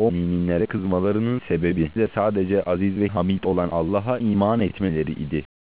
o müminlere kızmalarının sebebi de sadece aziz ve hamid olan Allah'a iman etmeleri idi.